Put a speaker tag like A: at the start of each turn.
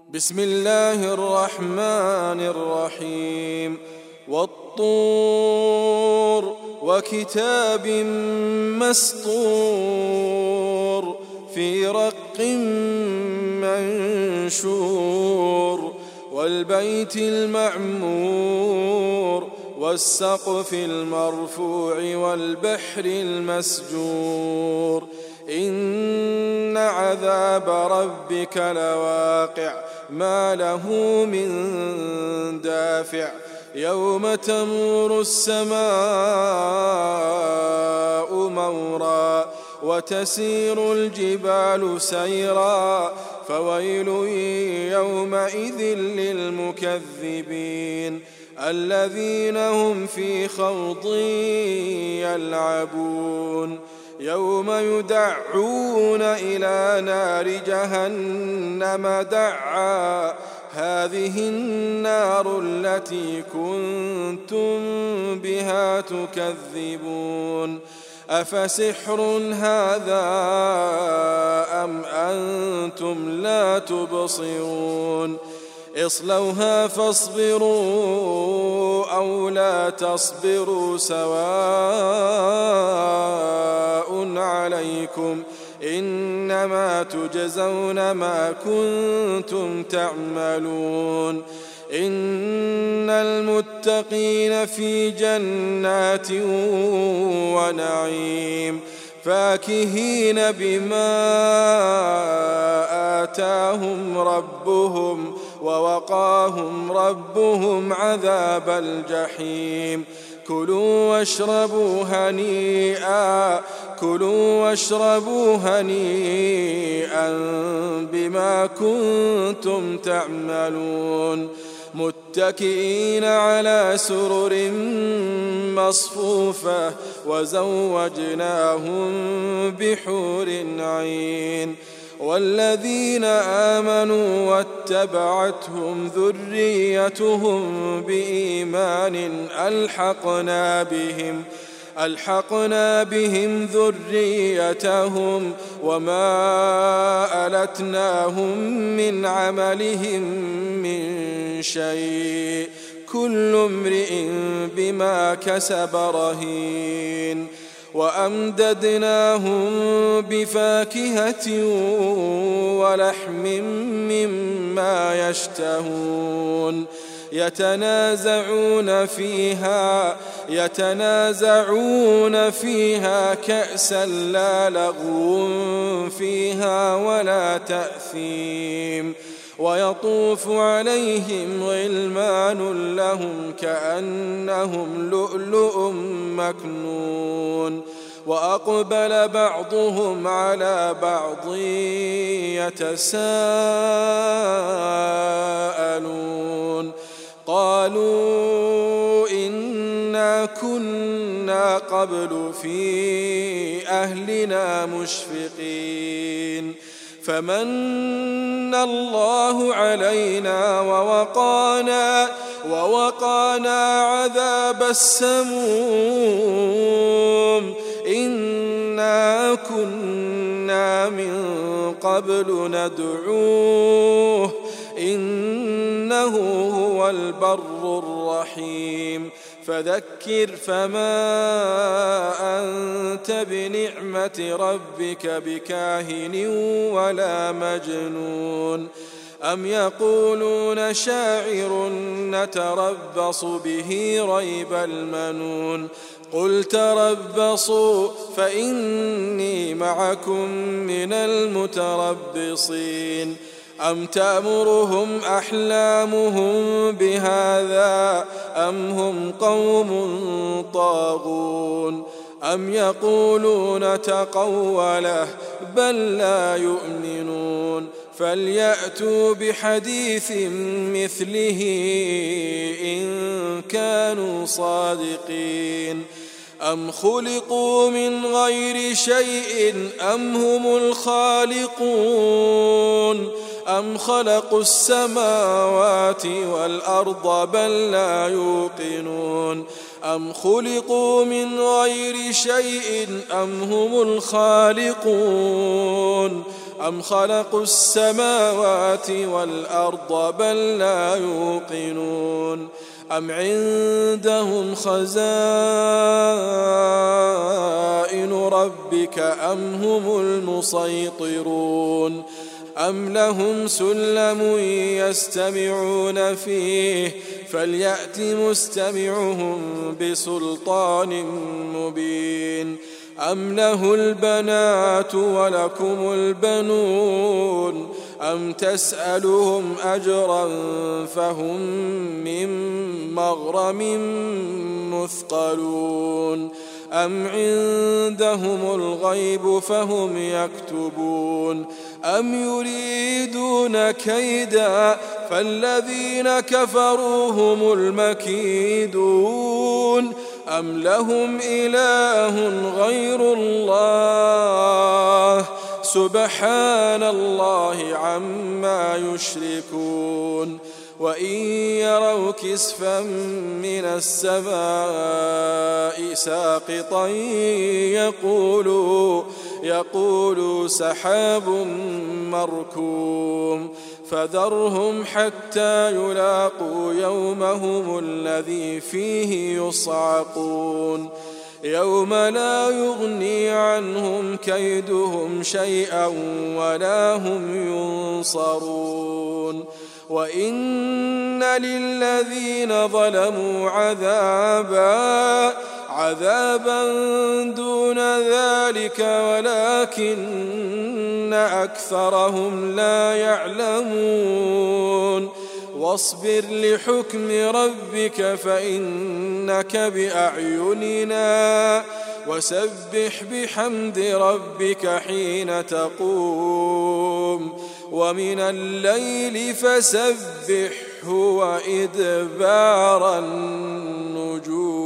A: بسم الله الرحمن الرحيم والطور وكتاب مسطور في رق منشور والبيت المعمور والسقف المرفوع والبحر المسجور إن عذاب ربك لواقع ما له من دافع يوم تمور السماء مورا وتسير الجبال سيرا فويل يومئذ للمكذبين الذين هم في خوض يلعبون يوم يدعون إلى نار جهنم دعا هذه النار التي كنتم بها تكذبون أفسحر هذا أم أنتم لا تبصرون اصلوها فاصبروا أو لا تصبروا سواء عليكم إنما تجزون ما كنتم تعملون إن المتقين في جنات ونعيم فاكهين بما آتاهم ربهم ووقاهم ربهم عذاب الجحيم كلوا واشربوا هنيئا بما كنتم تعملون متكئين على سرر مصفوفة وزوجناهم بحور عين والذين آمنوا واتبعتهم ذريتهم بإيمان ألحقنا بهم ذريتهم وما ألتناهم من عملهم من شيء كل امرئ بما كسب رهين وأمددناهم بفاكهة ولحم مما يشتهون يتنازعون فيها كأسا لا لغو فيها ولا تأثيم ويطوف عليهم غلمان لهم كأنهم لؤلؤ مكنون وأقبل بعضهم على بعض يتساءلون قالوا إنا كنا قبل في أهلنا مشفقين فمن الله علينا ووقانا عذاب السموم إنا كنا من قبل ندعوه إنه هو البر الرحيم فذكر فما أنت بنعمة ربك بكاهن ولا مجنون أم يقولون شاعر نتربص به ريب المنون قل تربصوا فإني معكم من المتربصين أم تأمرهم أحلامهم بهذا أم هم قوم طاغون أم يقولون تقوله بل لا يؤمنون فليأتوا بحديث مثله إن كانوا صادقين أم خلقوا من غير شيء أم هم الخالقون أم خلقوا السماوات والأرض بل لا يوقنون أم خلقوا من غير شيء أم هم الخالقون أم خلقوا السماوات والأرض بل لا يوقنون أم عندهم خزائن ربك أم هم المسيطرون أم لهم سلم يستمعون فيه فليأت مستمعهم بسلطان مبين أم له البنات ولكم البنون أم تسألهم أجرا فهم من مغرم مثقلون أم عندهم الغيب فهم يكتبون أم يريدون كيدا فالذين كفروا هم المكيدون أم لهم إله غير الله سبحان الله عما يشركون وإن يروا كسفا من السماء ساقطا يقولوا سحاب مركوم فذرهم حتى يلاقوا يومهم الذي فيه يصعقون يوم لا يغني عنهم كيدهم شيئا ولا هم ينصرون وإن للذين ظلموا عذابا دون ذلك ولكن أكثرهم لا يعلمون واصبر لحكم ربك فإنك بأعيننا وسبح بحمد ربك حين تقوم ومن الليل فسبحه وإدبار النجوم